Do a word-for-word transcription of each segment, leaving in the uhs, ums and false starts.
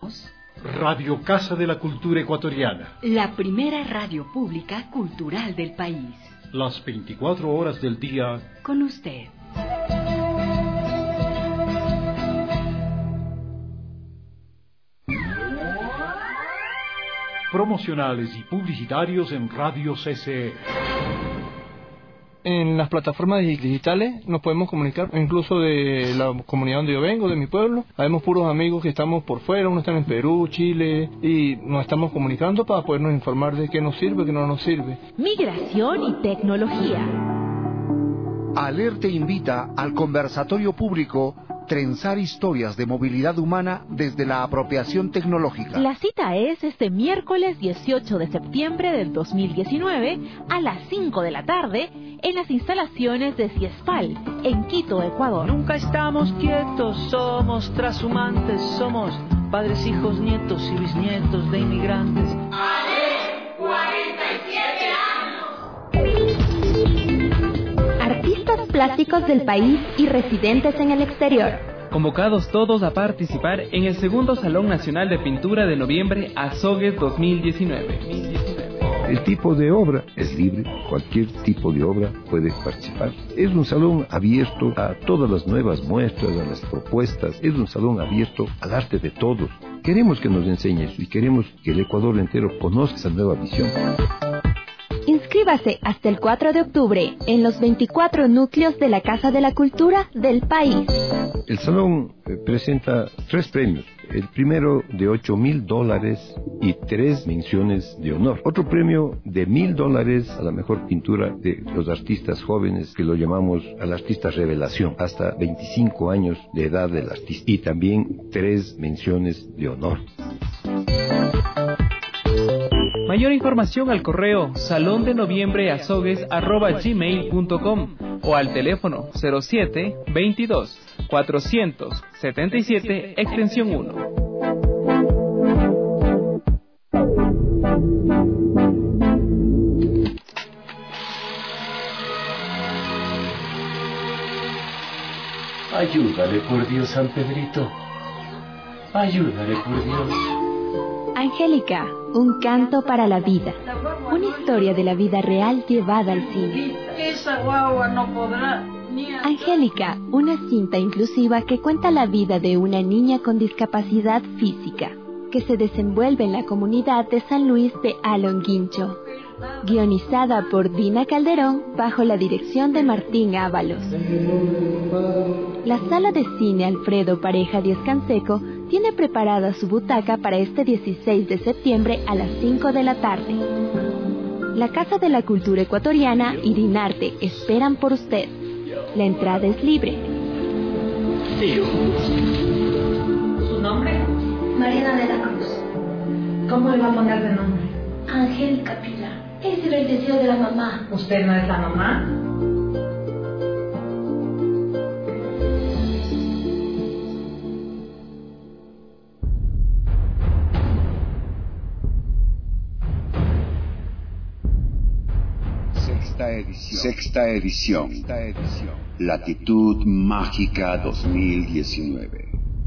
Somos Radio Casa de la Cultura Ecuatoriana, la primera radio pública cultural del país. Las veinticuatro horas del día con usted. Promocionales y publicitarios en Radio C C E. En las plataformas digitales nos podemos comunicar, incluso de la comunidad donde yo vengo, de mi pueblo. Habemos puros amigos que estamos por fuera, unos están en Perú, Chile, y nos estamos comunicando para podernos informar de qué nos sirve, qué no nos sirve. Migración y tecnología. Alerte invita al conversatorio público Trenzar historias de movilidad humana desde la apropiación tecnológica. La cita es este miércoles dieciocho de septiembre del dos mil diecinueve a las cinco de la tarde en las instalaciones de CIESPAL, en Quito, Ecuador. Nunca estamos quietos, somos trashumantes, somos padres, hijos, nietos y bisnietos de inmigrantes. ¡Ale! cuarenta y siete años. Artistas plásticos del país y residentes en el exterior. Convocados todos a participar en el segundo Salón Nacional de Pintura de Noviembre Azogues dos mil diecinueve. El tipo de obra es libre, cualquier tipo de obra puede participar. Es un salón abierto a todas las nuevas muestras, a las propuestas. Es un salón abierto al arte de todos. Queremos que nos enseñes y queremos que el Ecuador entero conozca esa nueva visión. Inscríbase hasta el cuatro de octubre en los veinticuatro núcleos de la Casa de la Cultura del país. El salón presenta tres premios. El primero de ocho mil dólares y tres menciones de honor. Otro premio de mil dólares a la mejor pintura de los artistas jóvenes, que lo llamamos al artista revelación, hasta veinticinco años de edad del artista. Y también tres menciones de honor. Mayor información al correo salón de noviembre azogues arroba gmail punto com o al teléfono cero siete veintidós cuatrocientos setenta y siete extensión uno. Ayúdale por Dios, San Pedrito. Ayúdale por Dios. Angélica, un canto para la vida. Una historia de la vida real llevada al cine. Esa guagua no podrá. Angélica, una cinta inclusiva que cuenta la vida de una niña con discapacidad física, que se desenvuelve en la comunidad de San Luis de Alonguincho. Guionizada por Dina Calderón bajo la dirección de Martín Ábalos. La sala de cine Alfredo Pareja Díez Canseco tiene preparada su butaca para este dieciséis de septiembre a las cinco de la tarde. La Casa de la Cultura Ecuatoriana y Dinarte esperan por usted. La entrada es libre. ¿Su nombre? Mariana de la Cruz. ¿Cómo le va a poner de nombre? Angélica Pilar. Ese era el deseo de la mamá. ¿Usted no es la mamá? Sexta edición. Sexta edición. Sexta edición. Latitud Mágica dos mil diecinueve.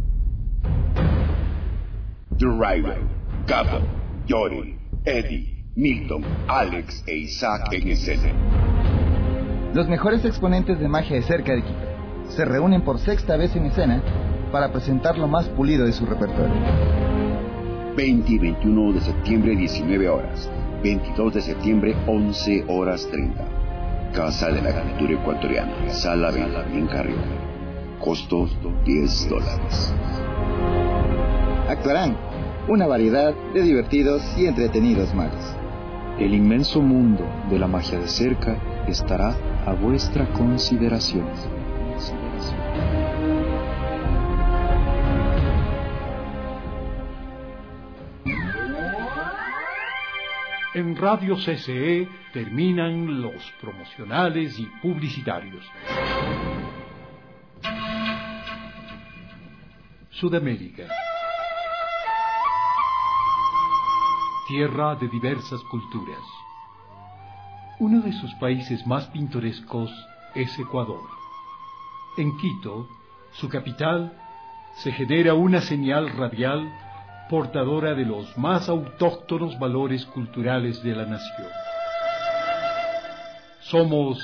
Driver, Gabo, Yori, Eddie, Milton, Alex e Isaac en escena. Los mejores exponentes de magia de cerca de Quito se reúnen por sexta vez en escena para presentar lo más pulido de su repertorio. veinte y veintiuno de septiembre, diecinueve horas. veintidós de septiembre, once horas treinta. Casa de la Cultura Ecuatoriana, Sala Vela, en Carrión. Costo diez dólares. Actuarán una variedad de divertidos y entretenidos magos. El inmenso mundo de la magia de cerca estará a vuestra consideración. En Radio C C E terminan los promocionales y publicitarios. Sudamérica. Tierra de diversas culturas. Uno de sus países más pintorescos es Ecuador. En Quito, su capital, se genera una señal radial portadora de los más autóctonos valores culturales de la nación. Somos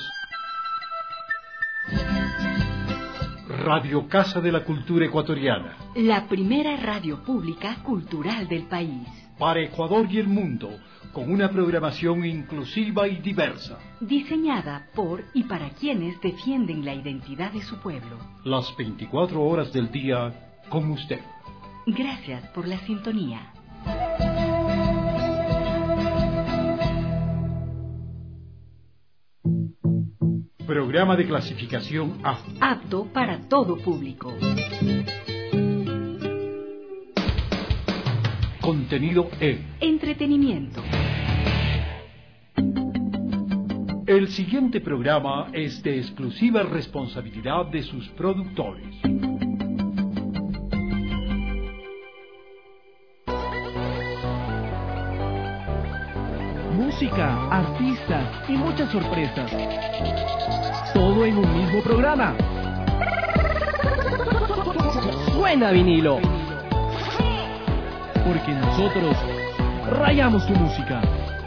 Radio Casa de la Cultura Ecuatoriana, la primera radio pública cultural del país. Para Ecuador y el mundo, con una programación inclusiva y diversa. Diseñada por y para quienes defienden la identidad de su pueblo. Las veinticuatro horas del día con usted. Gracias por la sintonía. Programa de clasificación A. Apto para todo público. Contenido E. Entretenimiento. El siguiente programa es de exclusiva responsabilidad de sus productores. Música, artistas y muchas sorpresas. Todo en un mismo programa. Suena vinilo. Porque nosotros rayamos tu música.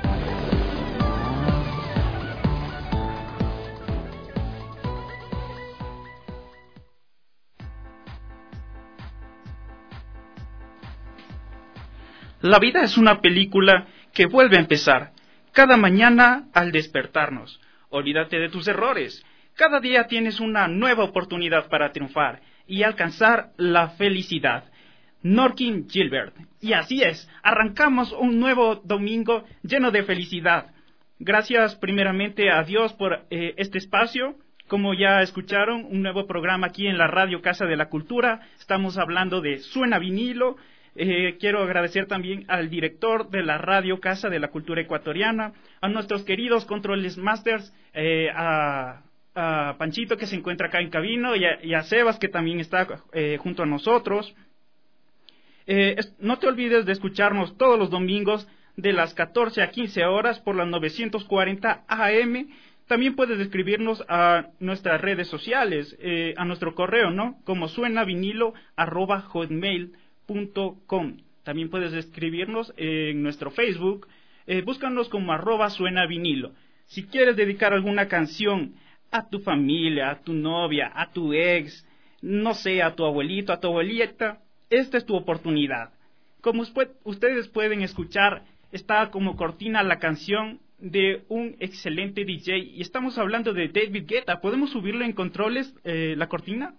La vida es una película que vuelve a empezar. Cada mañana al despertarnos. Olvídate de tus errores. Cada día tienes una nueva oportunidad para triunfar y alcanzar la felicidad. Norkin Gilbert. Y así es, arrancamos un nuevo domingo lleno de felicidad. Gracias primeramente a Dios por eh, este espacio. Como ya escucharon, un nuevo programa aquí en la Radio Casa de la Cultura. Estamos hablando de Suena Vinilo. Eh, quiero agradecer también al director de la Radio Casa de la Cultura Ecuatoriana, a nuestros queridos Controles Masters, eh, a, a Panchito que se encuentra acá en cabina y a, y a Sebas que también está eh, junto a nosotros. Eh, es, no te olvides de escucharnos todos los domingos de las catorce a quince horas por las novecientos cuarenta A M. También puedes escribirnos a nuestras redes sociales, eh, a nuestro correo, ¿no? Como suenavinilo arroba hotmail punto com. También puedes escribirnos en nuestro Facebook, eh, búscanos como arroba suena vinilo. Si quieres dedicar alguna canción a tu familia, a tu novia, a tu ex, no sé, a tu abuelito, a tu abuelita, esta es tu oportunidad. Como ustedes pueden escuchar, está como cortina la canción de un excelente D J, y estamos hablando de David Guetta. ¿Podemos subirlo en controles, eh, la cortina?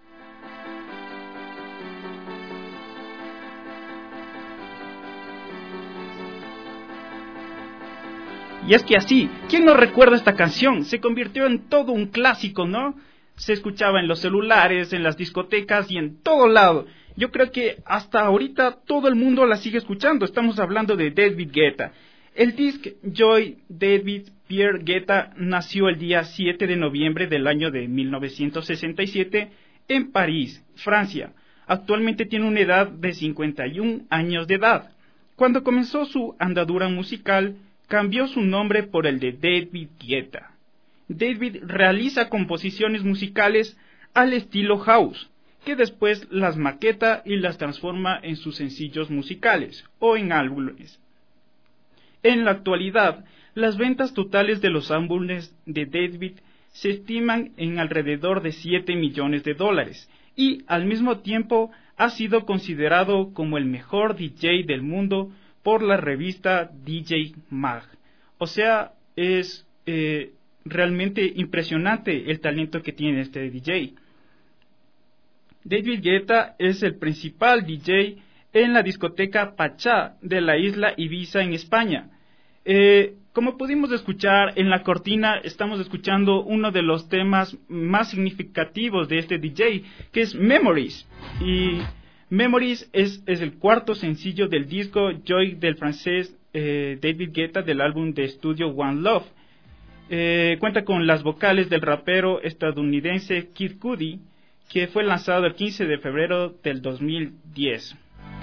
Y es que así, ¿quién no recuerda esta canción? Se convirtió en todo un clásico, ¿no? Se escuchaba en los celulares, en las discotecas y en todo lado. Yo creo que hasta ahorita todo el mundo la sigue escuchando. Estamos hablando de David Guetta. El disc Joy David Pierre Guetta nació el día siete de noviembre del año de mil novecientos sesenta y siete en París, Francia. Actualmente tiene una edad de cincuenta y un años de edad. Cuando comenzó su andadura musical, cambió su nombre por el de David Guetta. David realiza composiciones musicales al estilo house, que después las maqueta y las transforma en sus sencillos musicales o en álbumes. En la actualidad, las ventas totales de los álbumes de David se estiman en alrededor de siete millones de dólares y al mismo tiempo ha sido considerado como el mejor D J del mundo por la revista D J Mag. O sea, es eh, realmente impresionante el talento que tiene este D J. David Guetta es el principal D J en la discoteca Pachá de la isla Ibiza en España. Eh, como pudimos escuchar en la cortina, estamos escuchando uno de los temas más significativos de este D J, que es Memories. Y Memories es, es el cuarto sencillo del disco Joy del francés eh, David Guetta del álbum de estudio One Love. Eh, cuenta con las vocales del rapero estadounidense Kid Cudi, que fue lanzado el quince de febrero del dos mil diez.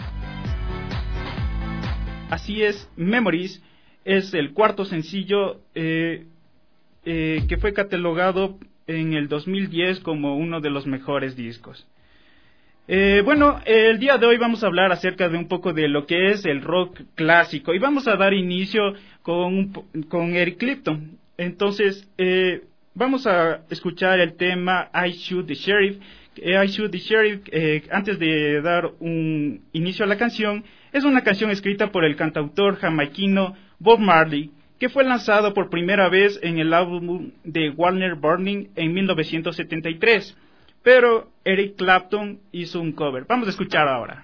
Así es, Memories es el cuarto sencillo eh, eh, que fue catalogado en el dos mil diez como uno de los mejores discos. Eh, bueno, el día de hoy vamos a hablar acerca de un poco de lo que es el rock clásico y vamos a dar inicio con, con Eric Clapton. Entonces, eh, vamos a escuchar el tema I Shoot the Sheriff. I Shoot the Sheriff, eh, antes de dar un inicio a la canción, es una canción escrita por el cantautor jamaiquino Bob Marley, que fue lanzado por primera vez en el álbum de Warner Burning en mil novecientos setenta y tres. Pero Eric Clapton hizo un cover. Vamos a escuchar ahora.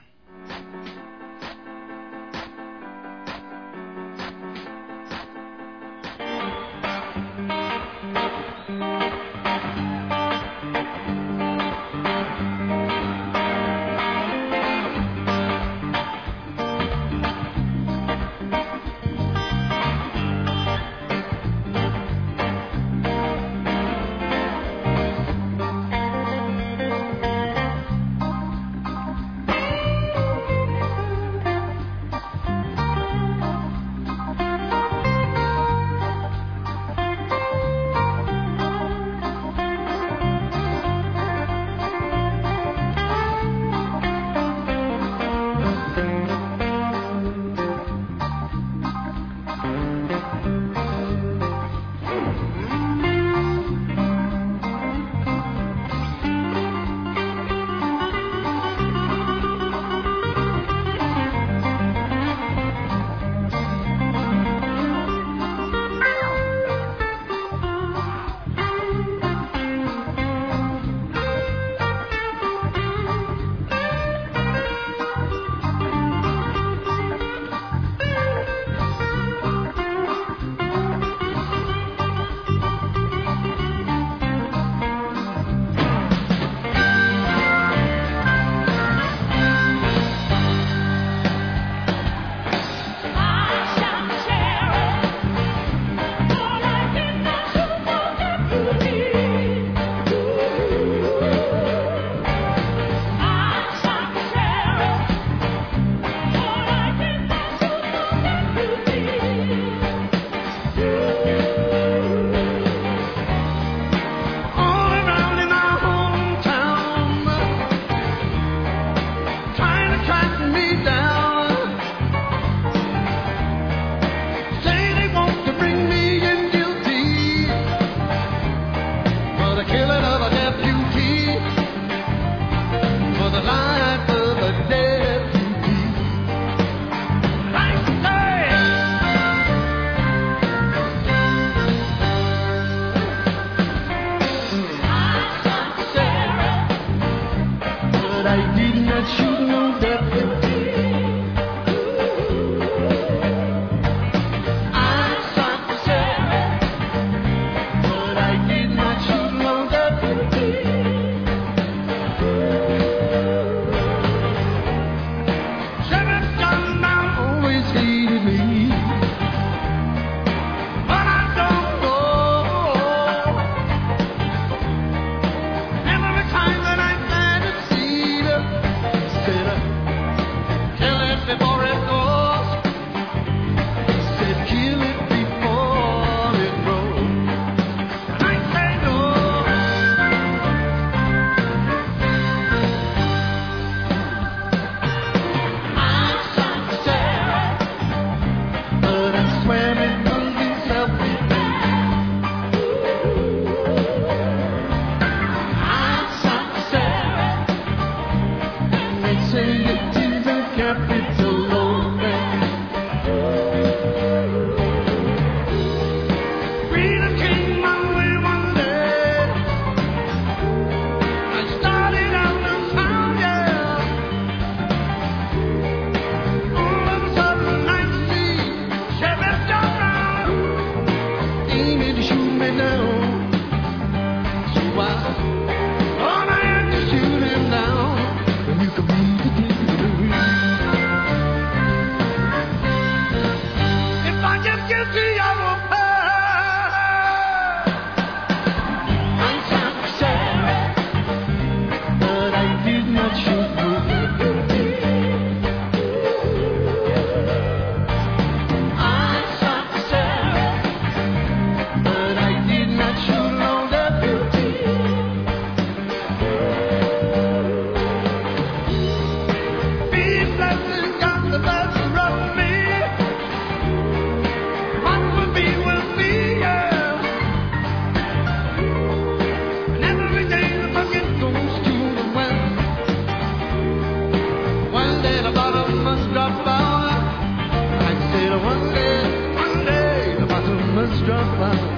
must drop out. I said one day, one day, the bottom must drop out.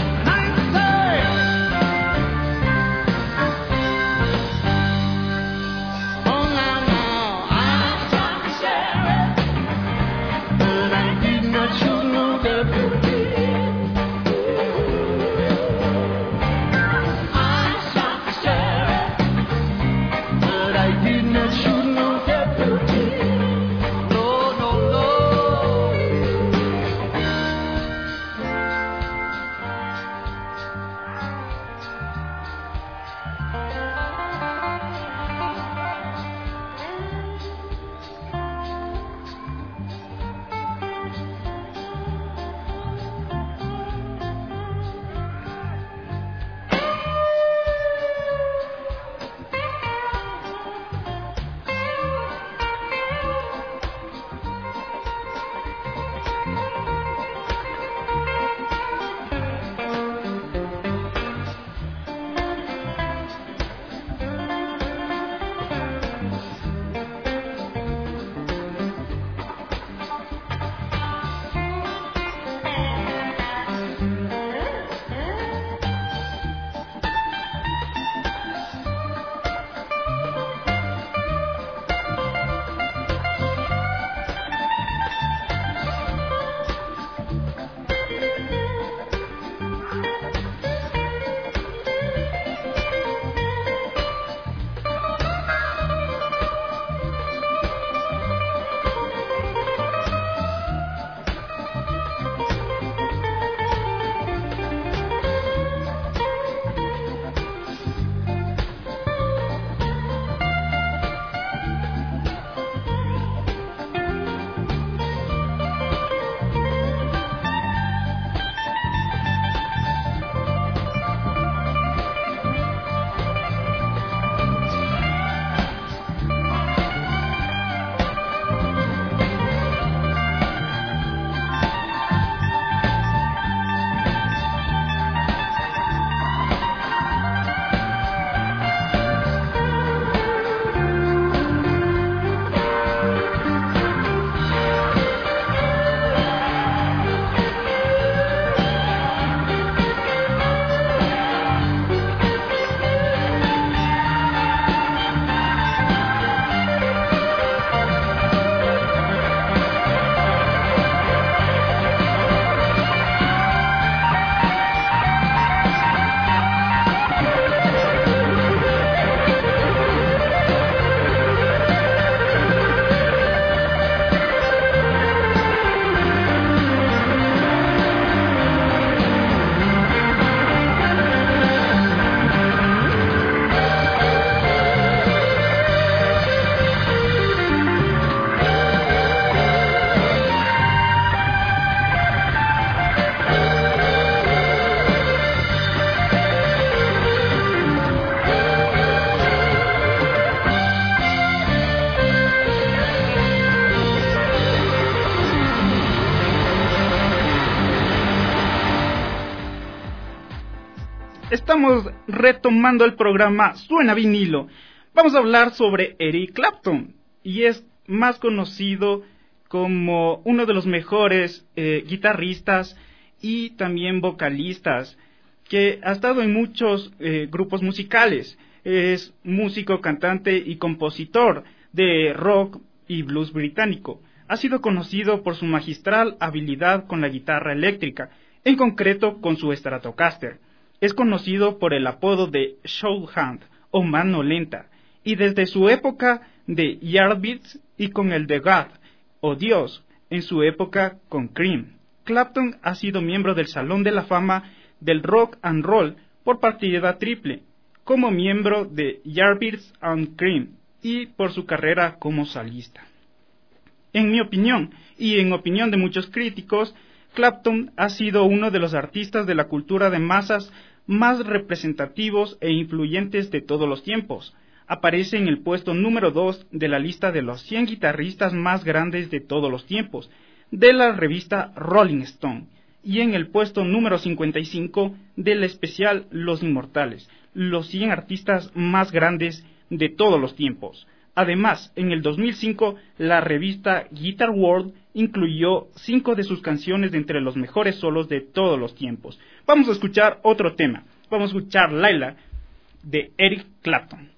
Estamos retomando el programa Suena Vinilo. Vamos a hablar sobre Eric Clapton, y es más conocido como uno de los mejores eh, guitarristas y también vocalistas, que ha estado en muchos eh, grupos musicales. Es músico, cantante y compositor de rock y blues británico. Ha sido conocido por su magistral habilidad con la guitarra eléctrica, en concreto con su Stratocaster. Es conocido por el apodo de Shorthand o mano lenta, y desde su época de Yardbirds y con el de God o Dios en su época con Cream. Clapton ha sido miembro del Salón de la Fama del Rock and Roll por partida triple, como miembro de Yardbirds and Cream, y por su carrera como solista. En mi opinión, y en opinión de muchos críticos, Clapton ha sido uno de los artistas de la cultura de masas más representativos e influyentes de todos los tiempos. Aparece en el puesto número dos de la lista de los cien guitarristas más grandes de todos los tiempos, de la revista Rolling Stone, y en el puesto número cincuenta y cinco del especial Los Inmortales, los cien artistas más grandes de todos los tiempos. Además, en el dos mil cinco, la revista Guitar World incluyó cinco de sus canciones de entre los mejores solos de todos los tiempos. Vamos a escuchar otro tema. Vamos a escuchar Laila de Eric Clapton.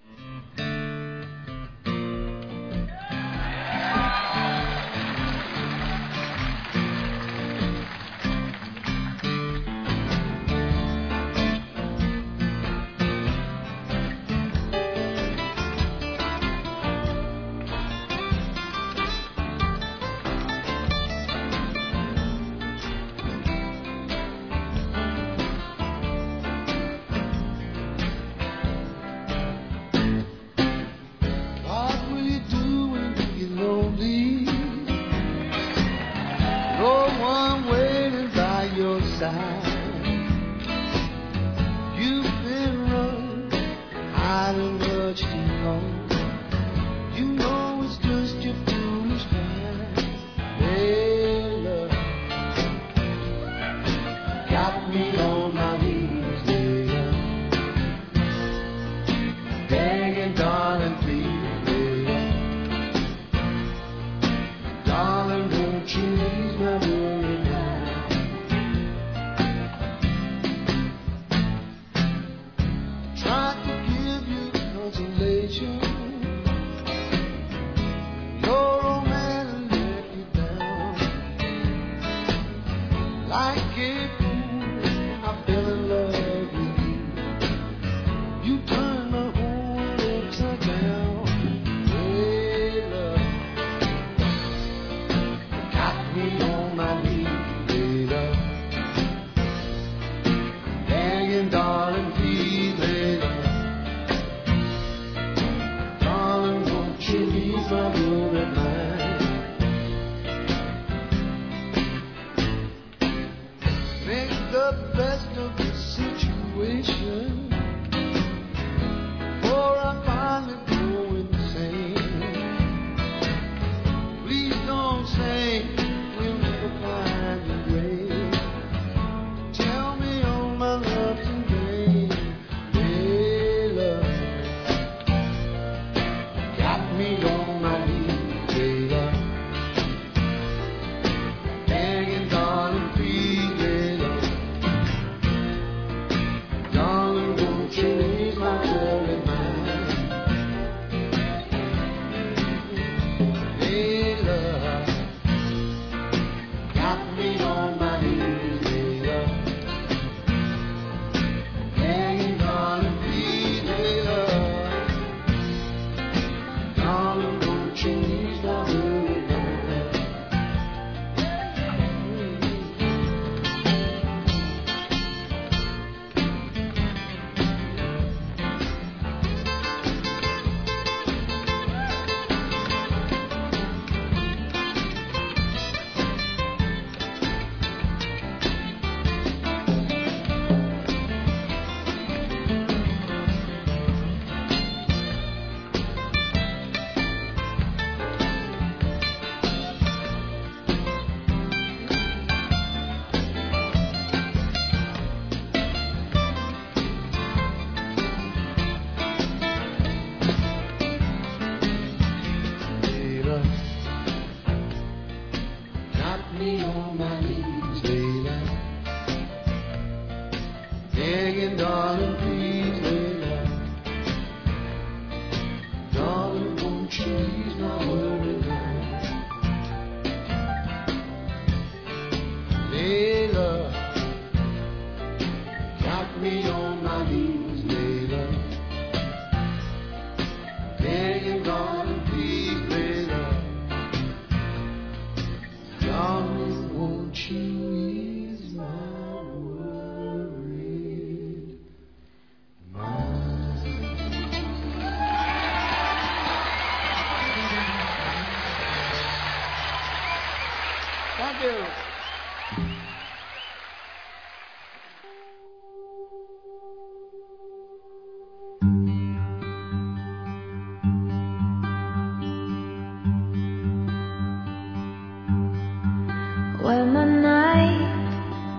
When the night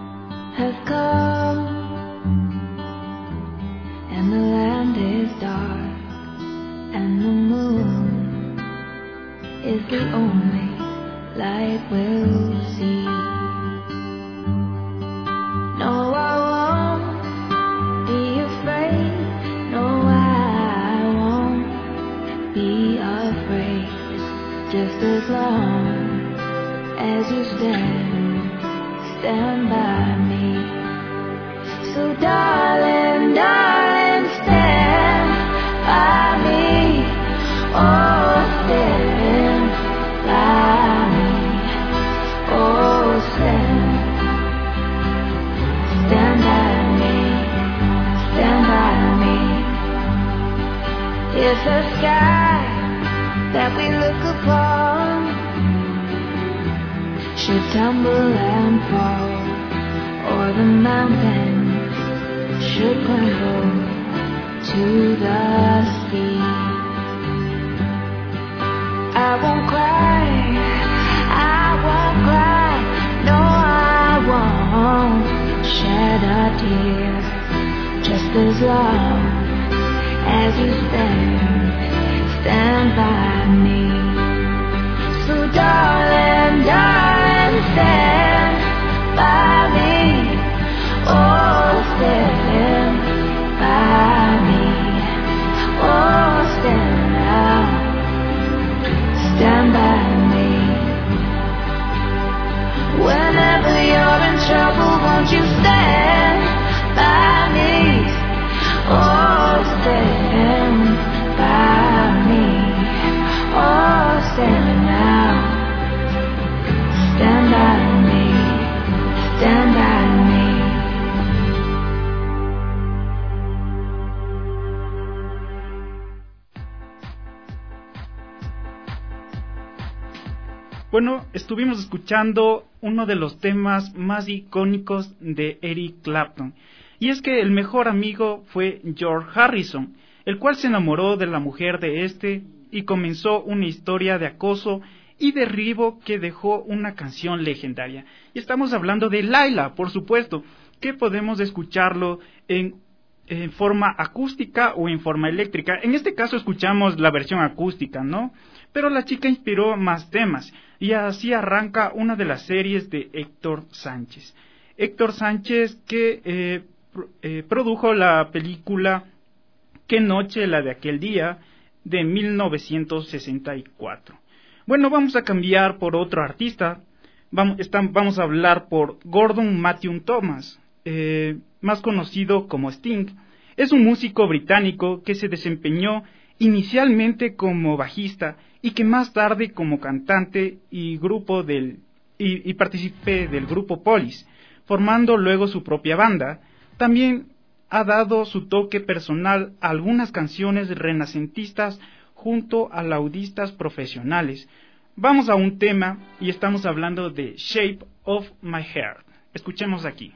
has come and the land is dark and the moon light will see. No, I won't be afraid. No, I won't be afraid. Just as long as you stand, stand by me. So darling, darling, stand by me. Oh, stand by me. Oh, stand, stand by me, stand by me. If the sky that we look upon should tumble and fall, or the mountain should crumble to the sea, I won't cry, I won't cry, no, I won't shed a tear. Just as long as you stand, stand by me. So darling, darling, stand by me. Oh, stand by me. Oh, stand now. Stand by me. Whenever you're in trouble, won't you stand by me? Oh, stand by me. Oh, stand now. Stand by me. Stand by me. Bueno, estuvimos escuchando uno de los temas más icónicos de Eric Clapton. Y es que el mejor amigo fue George Harrison, el cual se enamoró de la mujer de este y comenzó una historia de acoso y derribo que dejó una canción legendaria. Y estamos hablando de Laila, por supuesto, que podemos escucharlo en, en forma acústica o en forma eléctrica. En este caso escuchamos la versión acústica, ¿no? Pero la chica inspiró más temas, y así arranca una de las series de Héctor Sánchez. Héctor Sánchez que eh, eh, produjo la película Qué noche la de aquel día, de mil novecientos sesenta y cuatro. Bueno, vamos a cambiar por otro artista. Vamos, están, vamos a hablar por Gordon Matthew Thomas, eh, más conocido como Sting. Es un músico británico que se desempeñó inicialmente como bajista y que más tarde como cantante y grupo del y, y participé del grupo Police, formando luego su propia banda. También ha dado su toque personal a algunas canciones renacentistas junto a laudistas profesionales. Vamos a un tema y estamos hablando de Shape of My Heart. Escuchemos aquí.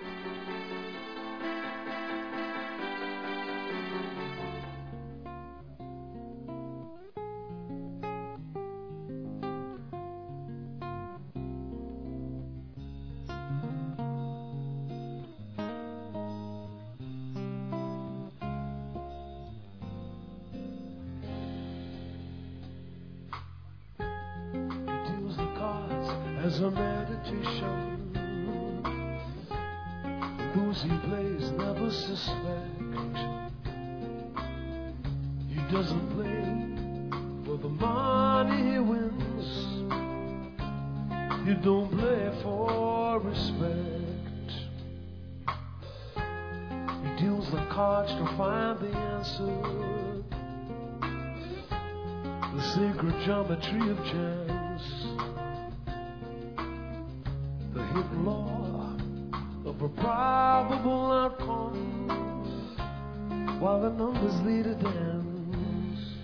As a meditation, those he plays never suspect. He doesn't play for the money he wins. He don't play for respect. He deals the cards to find the answer, the sacred geometry of chance. The hidden law of a probable outcome, while the numbers lead a dance.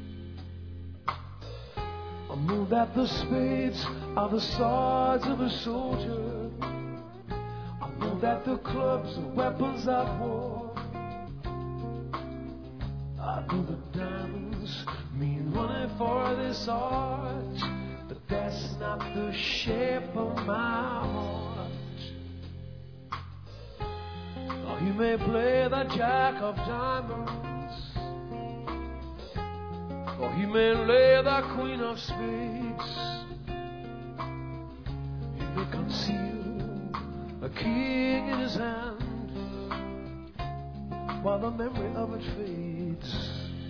I know that the spades are the swords of a soldier. I know that the clubs are weapons of war. I know the diamonds mean money for this art, but that's not the shape of my heart. Or he may play the jack of diamonds, or he may lay the queen of spades. king in his hand, while the memory of it fades.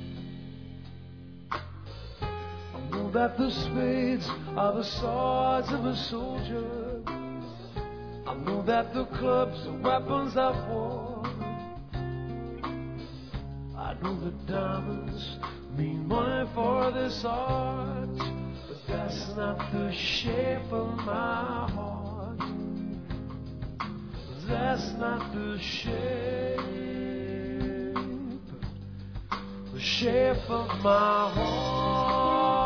I know that the spades are the swords of a soldier. I know that the clubs are weapons of war. I know that diamonds mean money for this art, but that's not the shape of my heart. That's not the shape, the shape of my heart.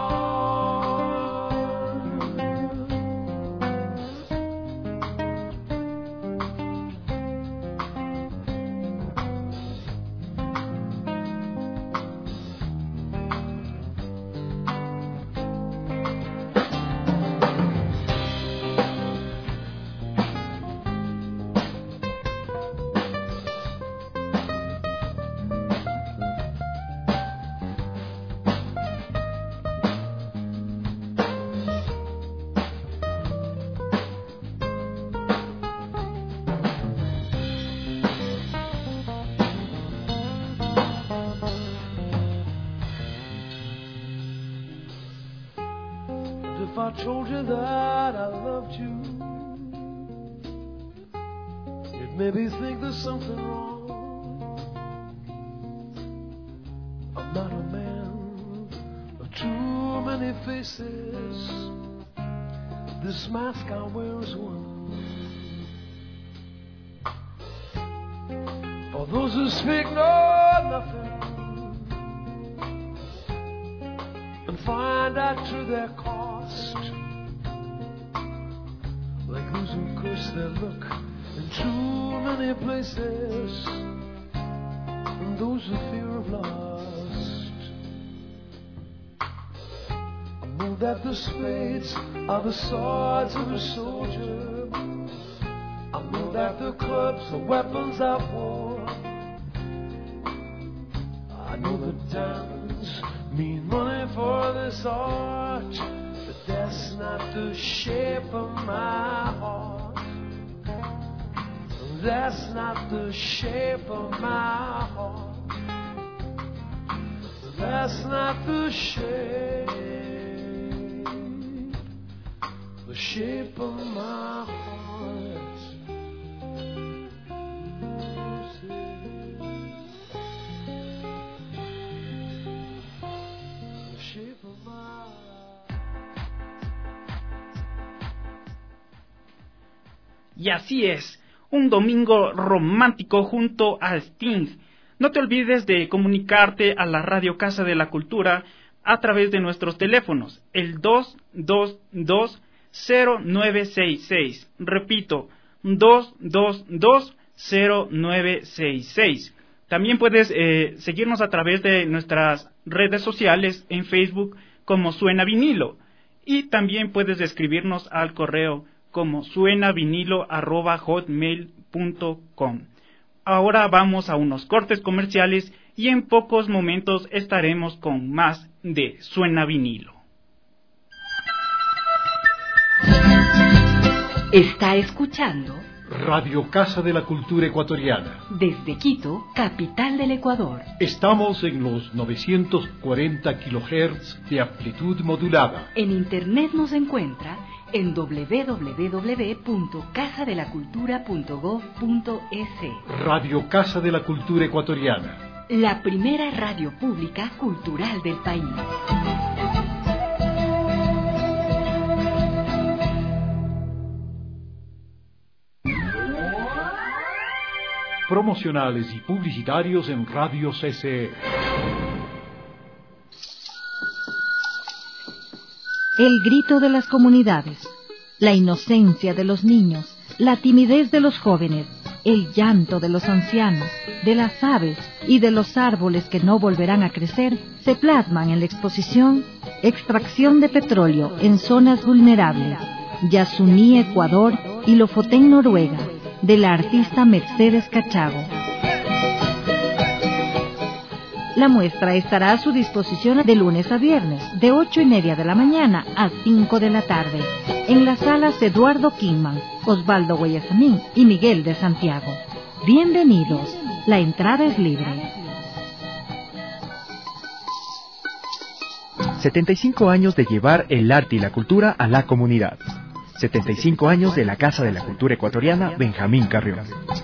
I told you that I loved you, it made me think there's something wrong. I'm not a man of too many faces. This mask I wear is one. For those who speak no nothing and find out to their cost, like those who curse their luck in too many places, and those who fear of lost. I know that the spades are the swords of a soldier. I know that the clubs are weapons of war. I know that diamonds mean money for this art, but that's not the shape of my heart. That's not the shape of my heart. That's not the shape, the shape of my heart. The shape of my heart. Y así es, un domingo romántico junto a Sting. No te olvides de comunicarte a la Radio Casa de la Cultura a través de nuestros teléfonos, el dos dos dos cero nueve seis seis. Repito, dos dos dos cero nueve seis seis. También puedes eh, seguirnos a través de nuestras redes sociales en Facebook como Suena Vinilo. Y también puedes escribirnos al correo como suenavinilo arroba hotmail punto com. Ahora vamos a unos cortes comerciales y en pocos momentos estaremos con más de Suena Vinilo. Está escuchando Radio Casa de la Cultura Ecuatoriana. Desde Quito, capital del Ecuador. Estamos en los novecientos cuarenta kilohertz de amplitud modulada. En internet nos encuentra en doble u doble u doble u punto casa de la cultura punto gob punto es. Radio Casa de la Cultura Ecuatoriana. La primera radio pública cultural del país. Promocionales y publicitarios en Radio C C E. El grito de las comunidades, la inocencia de los niños, la timidez de los jóvenes, el llanto de los ancianos, de las aves y de los árboles que no volverán a crecer, se plasman en la exposición Extracción de petróleo en zonas vulnerables, Yasuní, Ecuador y Lofoten, Noruega, de la artista Mercedes Cachago. La muestra estará a su disposición de lunes a viernes, de ocho y media de la mañana a cinco de la tarde, en las salas Eduardo Kingman, Osvaldo Guayasamín y Miguel de Santiago. Bienvenidos. La entrada es libre. setenta y cinco años de llevar el arte y la cultura a la comunidad. setenta y cinco años de la Casa de la Cultura Ecuatoriana Benjamín Carrión.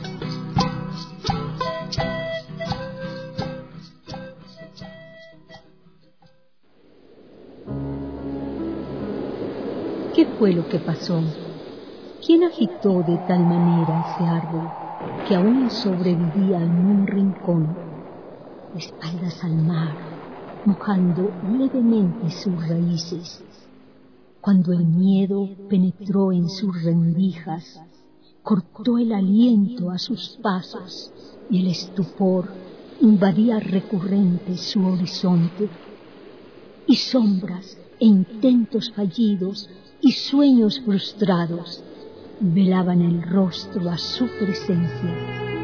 ¿Qué fue lo que pasó? ¿Quién agitó de tal manera ese árbol que aún sobrevivía en un rincón, de espaldas al mar, mojando levemente sus raíces? Cuando el miedo penetró en sus rendijas, cortó el aliento a sus pasos y el estupor invadía recurrente su horizonte, y sombras e intentos fallidos y sueños frustrados velaban el rostro a su presencia.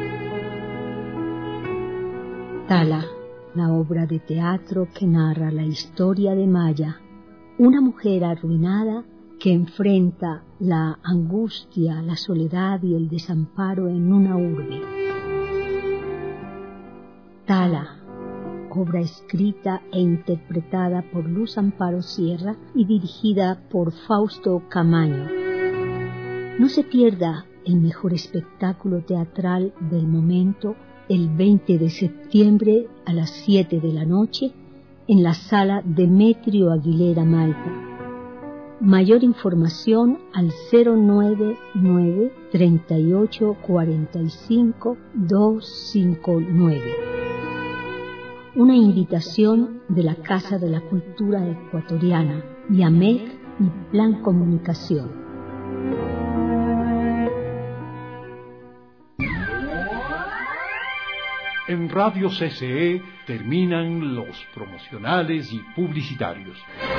Tala, la obra de teatro que narra la historia de Maya, una mujer arruinada que enfrenta la angustia, la soledad y el desamparo en una urbe. Tala, obra escrita e interpretada por Luz Amparo Sierra y dirigida por Fausto Camaño. No se pierda el mejor espectáculo teatral del momento el veinte de septiembre a las siete de la noche en la sala Demetrio Aguilera Malta. Mayor información al cero nueve nueve, treinta y ocho, cuarenta y cinco, doscientos cincuenta y nueve. Una invitación de la Casa de la Cultura Ecuatoriana, YAMEC y Plan Comunicación. En Radio C C E terminan los promocionales y publicitarios.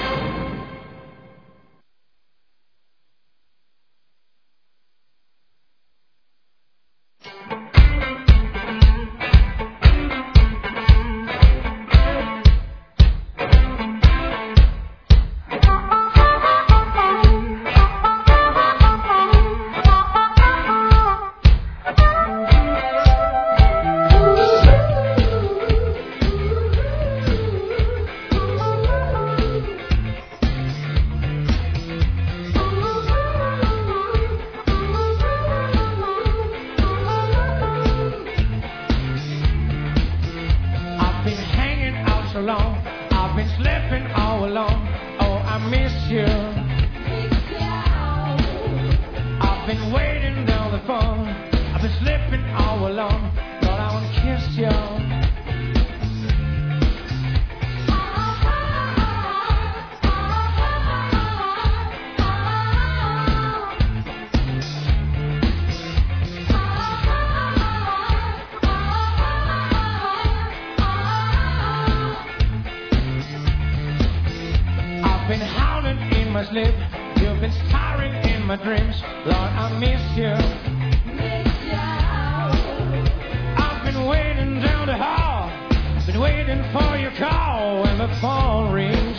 You've been starring in my dreams, Lord, I miss you. I've been waiting down the hall, been waiting for your call when the phone rings.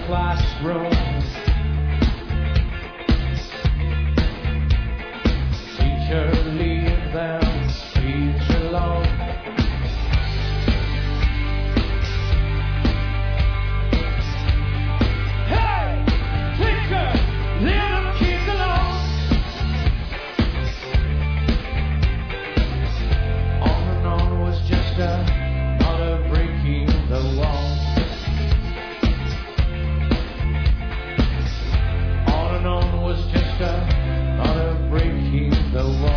classroom. Teacher, leave them speech alone. Hey, teacher, leave them kids alone. On and on was just another breaking the wall. On and on was just another breaking the wall.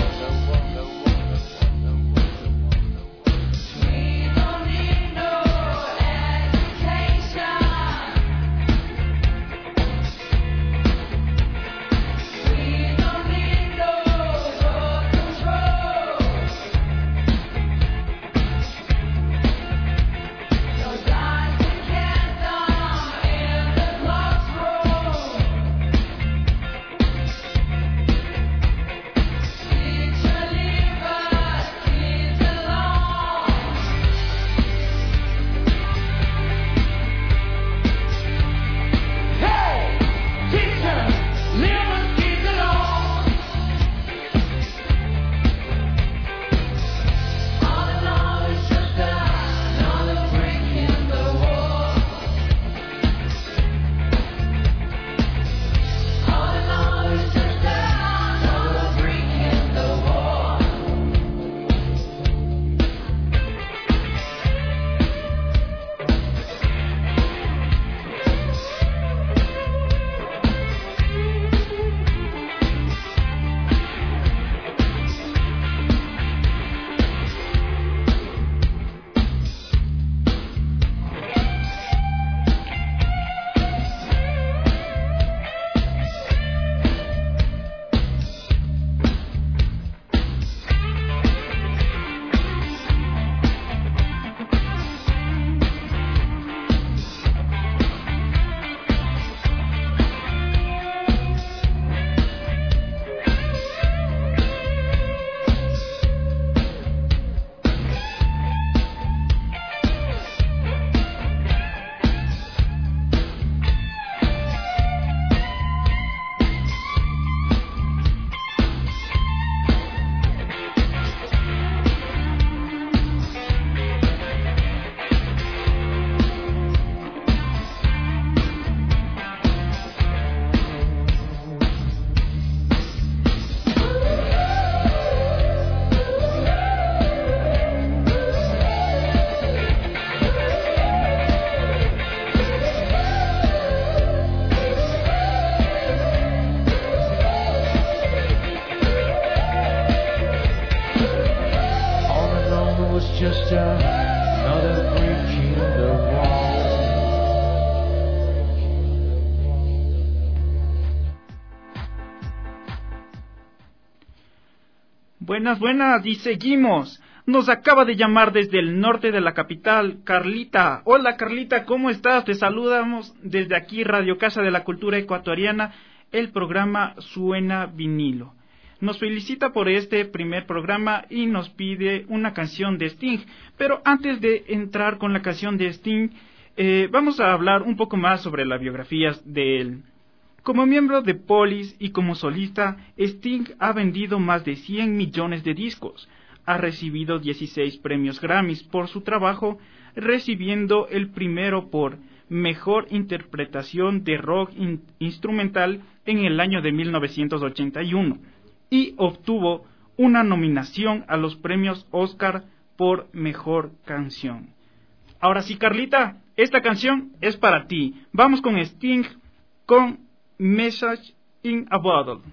Buenas, buenas, y seguimos. Nos acaba de llamar desde el norte de la capital, Carlita. Hola, Carlita, ¿cómo estás? Te saludamos desde aquí, Radio Casa de la Cultura Ecuatoriana, el programa Suena Vinilo. Nos felicita por este primer programa y nos pide una canción de Sting. Pero antes de entrar con la canción de Sting, eh, vamos a hablar un poco más sobre la biografía de él. Como miembro de Police y como solista, Sting ha vendido más de cien millones de discos. Ha recibido dieciséis premios Grammys por su trabajo, recibiendo el primero por Mejor Interpretación de Rock in- Instrumental en el año de mil novecientos ochenta y uno y obtuvo una nominación a los premios Oscar por Mejor Canción. Ahora sí, Carlita, esta canción es para ti. Vamos con Sting con Message in a Bottle.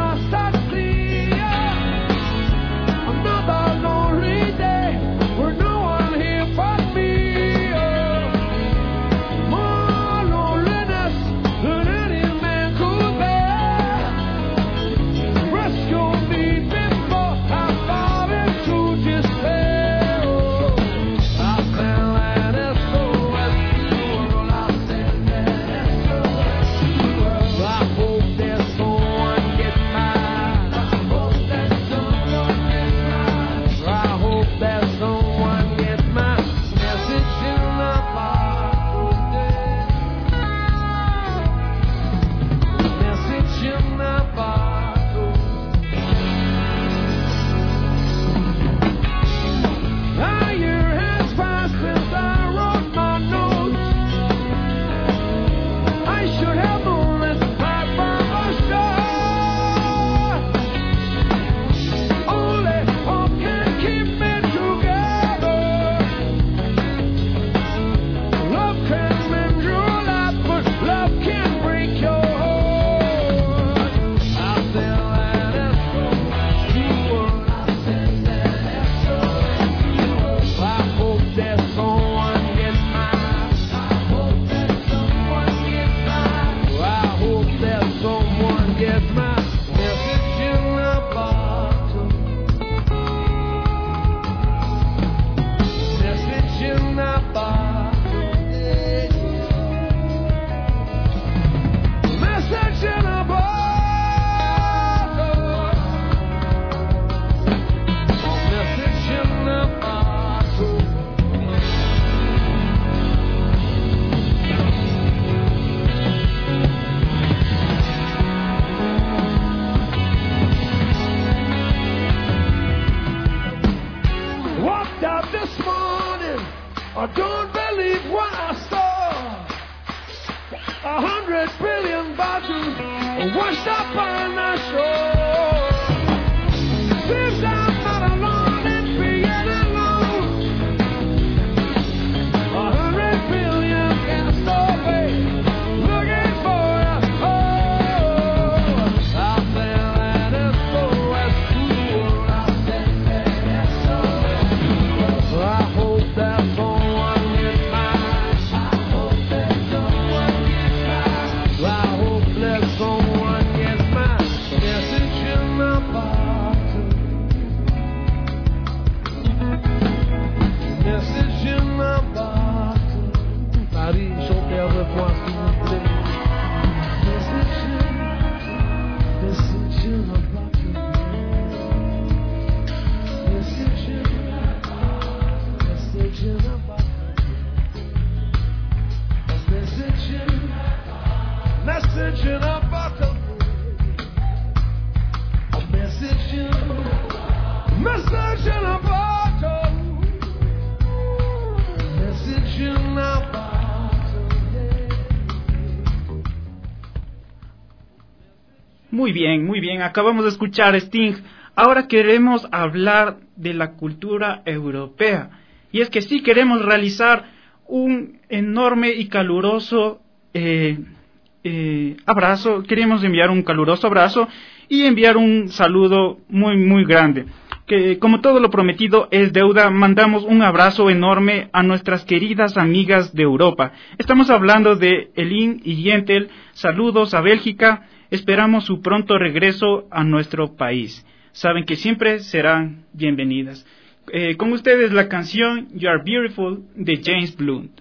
We're no I don't believe what I saw. A hundred billion bottles washed up on the shore. Seems I'm not alone in being alone. A hundred billion cast away, looking for a home. I said let us go as cool. I said let us go as cool. I hope that someone gets mine. I hope that someone gets mine. I hope that someone gets mine. Message in the bottle. Message in the bottle. Paris, chantez avec moi s'il vous plaît. Message in, message in the bottle. Message in, message in the bottle. Message in, message in a bottle. A message in, message in a bottle. Message in a bottle. Muy bien, muy bien. Acabamos de escuchar Sting. Ahora queremos hablar de la cultura europea. Y es que sí queremos realizar un enorme y caluroso eh, eh, abrazo. Queremos enviar un caluroso abrazo y enviar un saludo muy, muy grande. Que como todo lo prometido es deuda, mandamos un abrazo enorme a nuestras queridas amigas de Europa. Estamos hablando de Elin y Yentel. Saludos a Bélgica. Esperamos su pronto regreso a nuestro país. Saben que siempre serán bienvenidas. Eh, con ustedes la canción You Are Beautiful de James Blunt.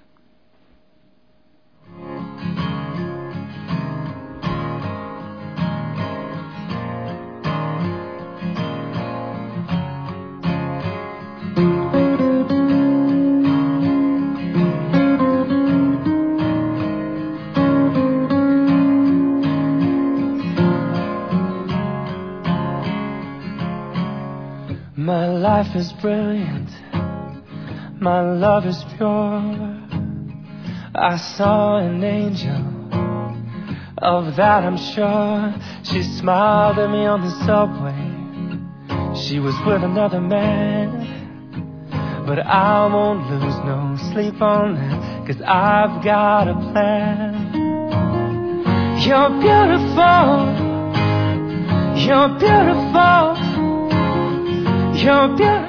My life is brilliant, my love is pure. I saw an angel, of that I'm sure. She smiled at me on the subway, she was with another man. But I won't lose no sleep on that, 'cause I've got a plan. You're beautiful, you're beautiful, you're beautiful.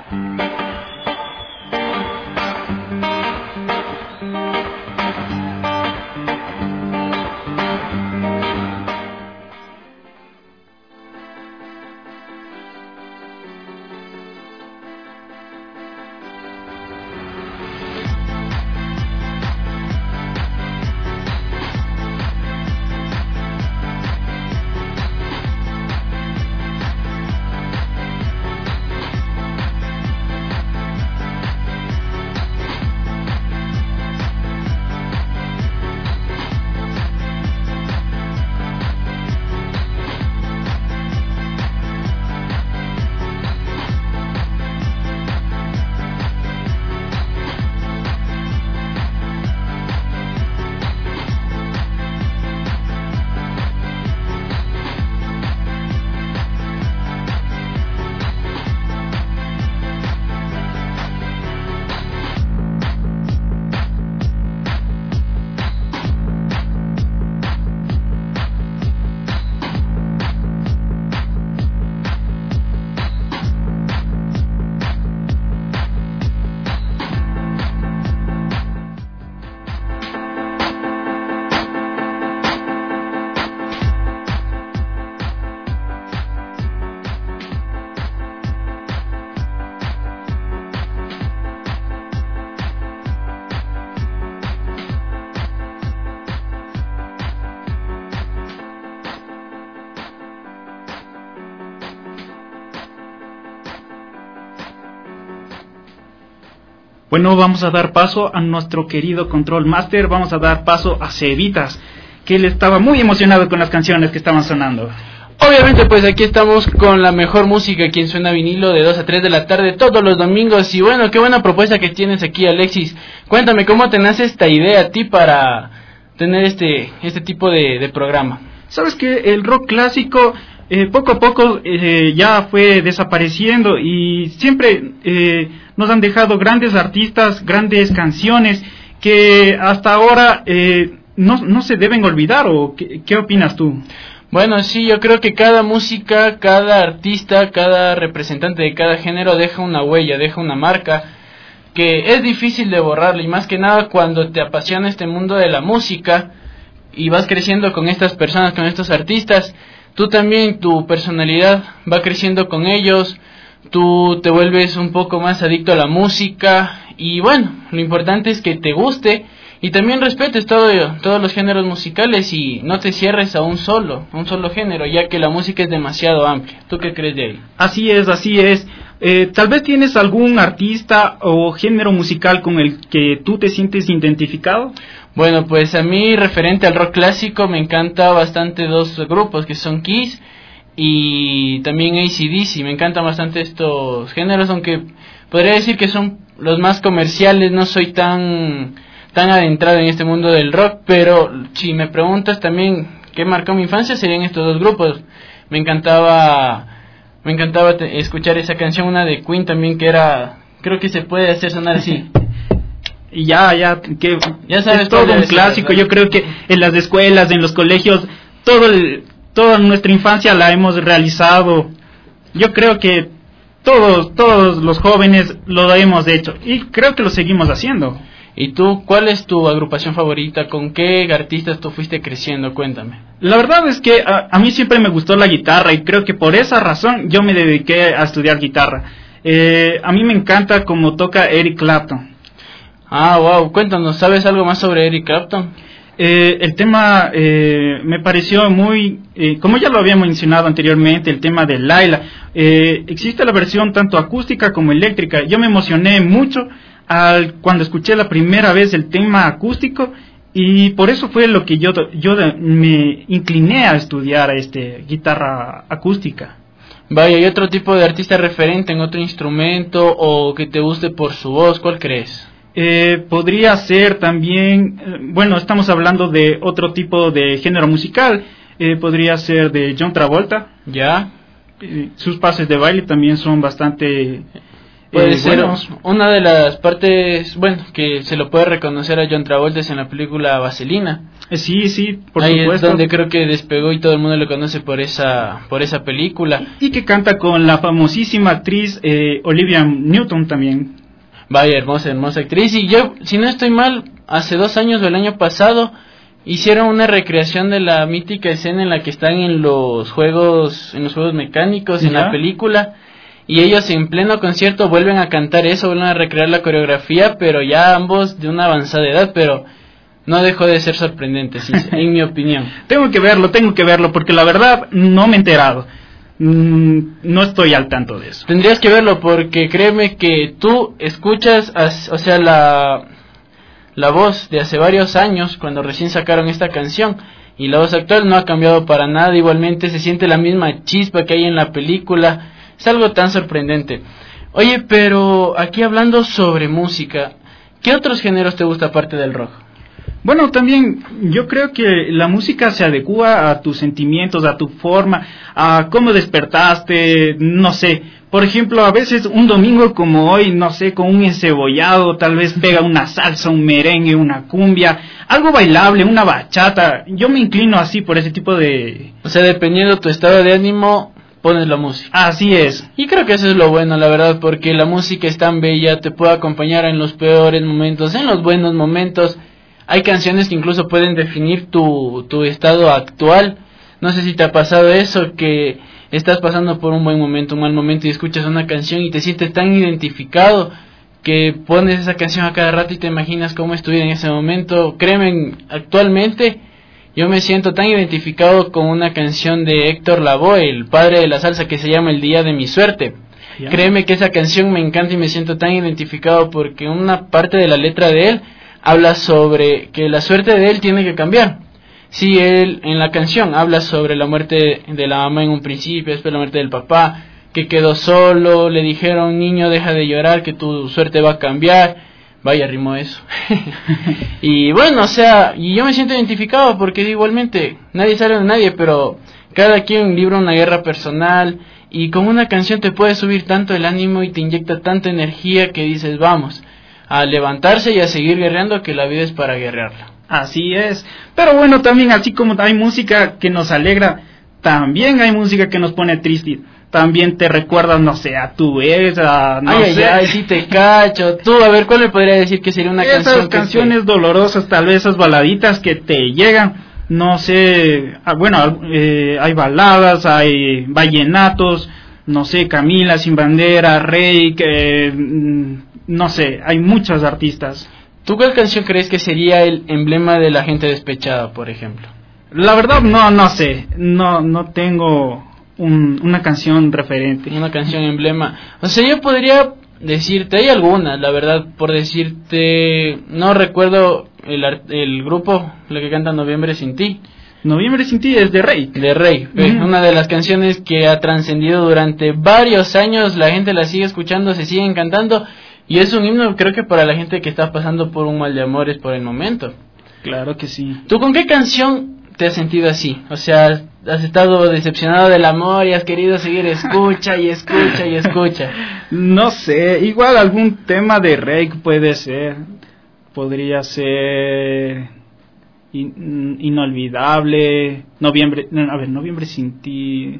Bueno, vamos a dar paso a nuestro querido Control Master, vamos a dar paso a Cevitas, que él estaba muy emocionado con las canciones que estaban sonando. Obviamente pues aquí estamos con la mejor música aquí en Suena Vinilo de dos a tres de la tarde todos los domingos. Y bueno, qué buena propuesta que tienes aquí, Alexis. Cuéntame, ¿cómo te nace esta idea a ti para tener este este tipo de, de programa? Sabes que el rock clásico eh, poco a poco eh, ya fue desapareciendo y siempre eh, nos han dejado grandes artistas, grandes canciones que hasta ahora eh, no, no se deben olvidar. ¿O qué, qué opinas tú? Bueno, sí, yo creo que cada música, cada artista, cada representante de cada género deja una huella, deja una marca que es difícil de borrarla, y más que nada cuando te apasiona este mundo de la música y vas creciendo con estas personas, con estos artistas, tú también, tu personalidad va creciendo con ellos, tú te vuelves un poco más adicto a la música y bueno, lo importante es que te guste y también respetes todo, todos los géneros musicales y no te cierres a un solo, a un solo género, ya que la música es demasiado amplia. ¿Tú qué crees de ahí? Así es, así es. Eh, tal vez tienes algún artista o género musical con el que tú te sientes identificado. Bueno, pues a mí, referente al rock clásico, me encanta bastante dos grupos que son Kiss y también A C D C. Me encantan bastante estos géneros, aunque podría decir que son los más comerciales. No soy tan tan adentrado en este mundo del rock, pero si me preguntas también qué marcó mi infancia, serían estos dos grupos. Me encantaba me encantaba te- escuchar esa canción, una de Queen también, que era, creo que se puede hacer sonar así. Y ya, ya, que Ya sabes, es todo un es, clásico. ¿verdad? Yo creo que en las escuelas, en los colegios, todo el, toda nuestra infancia la hemos realizado. Yo creo que todos, todos los jóvenes lo hemos hecho y creo que lo seguimos haciendo. ¿Y tú, cuál es tu agrupación favorita? ¿Con qué artistas tú fuiste creciendo? Cuéntame. La verdad es que a, a mí siempre me gustó la guitarra y creo que por esa razón yo me dediqué a estudiar guitarra. Eh, a mí me encanta cómo toca Eric Clapton. Ah, wow, cuéntanos, ¿sabes algo más sobre Eric Clapton? Eh, el tema eh, me pareció muy, eh, como ya lo había mencionado anteriormente, el tema de Laila. Eh, existe la versión tanto acústica como eléctrica. Yo me emocioné mucho al cuando escuché la primera vez el tema acústico y por eso fue lo que yo yo me incliné a estudiar este guitarra acústica. Vaya, ¿y otro tipo de artista referente en otro instrumento o que te guste por su voz? ¿Cuál crees? Eh, podría ser también, eh, bueno, estamos hablando de otro tipo de género musical, eh, podría ser de John Travolta. Ya. Eh, sus pases de baile también son bastante... Puede eh, ser buenos. una de las partes, bueno, que se lo puede reconocer a John Travolta es en la película Vaselina. Eh, sí, sí, por Ahí supuesto. es donde creo que despegó y todo el mundo lo conoce por esa por esa película. Y que canta con la famosísima actriz eh, Olivia Newton también. Vaya, hermosa, hermosa actriz. Y yo, si no estoy mal, hace dos años o el año pasado hicieron una recreación de la mítica escena en la que están en los juegos, en los juegos mecánicos, en ¿Ya? la película. Y ellos en pleno concierto vuelven a cantar eso, vuelven a recrear la coreografía, pero ya ambos de una avanzada edad, pero no dejó de ser sorprendente, sí, en mi opinión. Tengo que verlo, tengo que verlo, porque la verdad no me he enterado. Mm, no estoy al tanto de eso. Tendrías que verlo porque créeme que tú escuchas, as, o sea, la, la voz de hace varios años, cuando recién sacaron esta canción, y la voz actual no ha cambiado para nada, igualmente se siente la misma chispa que hay en la película. Es algo tan sorprendente. Oye, pero aquí hablando sobre música, ¿qué otros géneros te gusta aparte del rock? Bueno, también yo creo que la música se adecua a tus sentimientos, a tu forma, a cómo despertaste, no sé. Por ejemplo, a veces un domingo como hoy, no sé, con un encebollado, tal vez pega una salsa, un merengue, una cumbia, algo bailable, una bachata. Yo me inclino así por ese tipo de... O sea, dependiendo de tu estado de ánimo, pones la música. Así es. Y creo que eso es lo bueno, la verdad, porque la música es tan bella, te puede acompañar en los peores momentos, en los buenos momentos. Hay canciones que incluso pueden definir tu, tu estado actual. No sé si te ha pasado eso, que estás pasando por un buen momento, un mal momento y escuchas una canción y te sientes tan identificado que pones esa canción a cada rato y te imaginas cómo estuviera en ese momento. Créeme, actualmente yo me siento tan identificado con una canción de Héctor Lavoe, el padre de la salsa, que se llama El Día de mi Suerte. ¿Ya? Créeme que esa canción me encanta y me siento tan identificado porque una parte de la letra de él habla sobre que la suerte de él tiene que cambiar. Sí, él en la canción habla sobre la muerte de la mamá en un principio, después la muerte del papá, que quedó solo, le dijeron, niño, deja de llorar, que tu suerte va a cambiar. Vaya, rimó eso. Y bueno, o sea, y yo me siento identificado porque igualmente nadie sabe de nadie, pero cada quien libra una guerra personal y con una canción te puede subir tanto el ánimo y te inyecta tanta energía que dices, vamos, a levantarse y a seguir guerreando, que la vida es para guerrearla. Así es, pero bueno, también así como hay música que nos alegra, también hay música que nos pone triste. También te recuerdas, no sé, a tu ex, a, no ay, sé. Ay, ay, sí te cacho. Tú, a ver, ¿cuál me podría decir que sería una Esas canción? Esas canciones te... dolorosas, tal vez esas baladitas que te llegan, no sé, ah, bueno, eh, hay baladas, hay vallenatos, no sé, Camila, Sin Bandera, Rey, que, no sé, hay muchos artistas. ¿Tú cuál canción crees que sería el emblema de la gente despechada, por ejemplo? La verdad, no, no sé, no, no tengo... Un, una canción referente, una canción emblema. O sea, yo podría decirte, hay algunas, la verdad, por decirte, no recuerdo el, el grupo, la que canta Noviembre Sin Ti. Noviembre Sin Ti es de Rey. De Rey, uh-huh. Es una de las canciones que ha trascendido durante varios años, la gente la sigue escuchando, se siguen cantando, y es un himno, creo que para la gente que está pasando por un mal de amores por el momento. Claro que sí. ¿Tú con qué canción te has sentido así? O sea, has estado decepcionado del amor y has querido seguir escucha y escucha y escucha. No sé, igual algún tema de Rey puede ser, podría ser in, inolvidable, noviembre, a ver, Noviembre Sin Ti,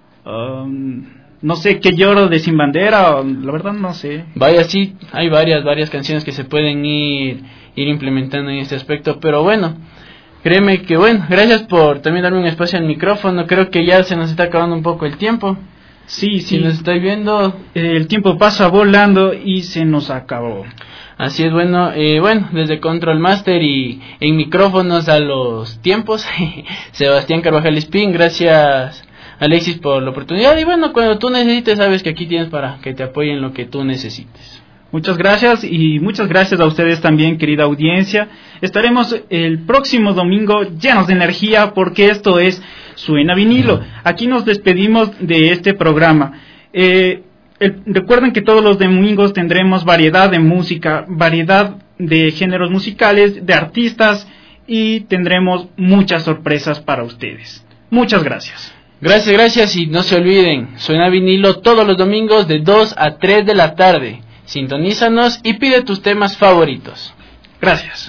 um, no sé, qué lloro de Sin Bandera, la verdad no sé. Vaya, sí, hay varias, varias canciones que se pueden ir, ir implementando en este aspecto, pero bueno. Créeme que bueno, gracias por también darme un espacio al micrófono, creo que ya se nos está acabando un poco el tiempo. Sí, sí. Si nos estoy viendo, el tiempo pasa volando y se nos acabó. Así es, bueno, eh, bueno, desde Control Master y en micrófonos a los tiempos, Sebastián Carvajal Espín, gracias Alexis por la oportunidad y bueno, cuando tú necesites sabes que aquí tienes para que te apoyen lo que tú necesites. Muchas gracias y muchas gracias a ustedes también, querida audiencia. Estaremos el próximo domingo llenos de energía porque esto es Suena Vinilo. Aquí nos despedimos de este programa. Eh, el, recuerden que todos los domingos tendremos variedad de música, variedad de géneros musicales, de artistas y tendremos muchas sorpresas para ustedes. Muchas gracias. Gracias, gracias y no se olviden, Suena Vinilo todos los domingos de dos a tres de la tarde. Sintonízanos y pide tus temas favoritos. Gracias.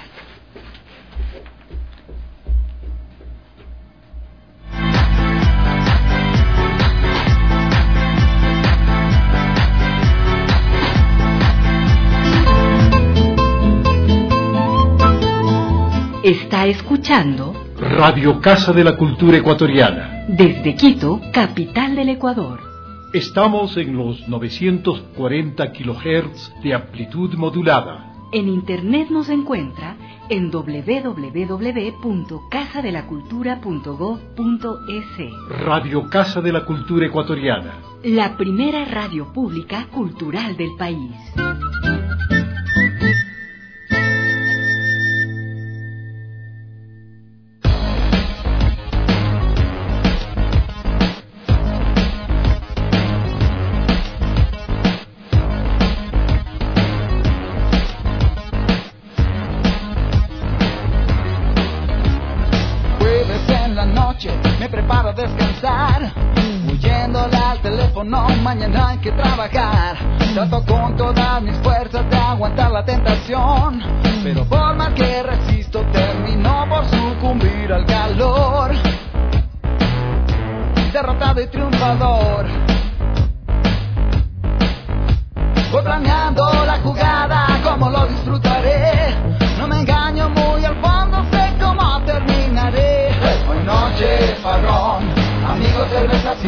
Está escuchando Radio Casa de la Cultura Ecuatoriana. Desde Quito, capital del Ecuador. Estamos en los novecientos cuarenta kilohertz de amplitud modulada. En internet nos encuentra en doble u doble u doble u punto casa de la cultura punto gob punto es. Radio Casa de la Cultura Ecuatoriana. La primera radio pública cultural del país. Me preparo a descansar, huyéndole al teléfono, mañana hay que trabajar. Trato con todas mis fuerzas de aguantar la tentación, pero por más que resisto termino por sucumbir al calor. Derrotado y triunfador, voy planeando la jugada, cómo lo disfrutaré. No me engaño muy al fondo, sé cómo terminaré. Hoy noche, farrón, amigos, cervezas.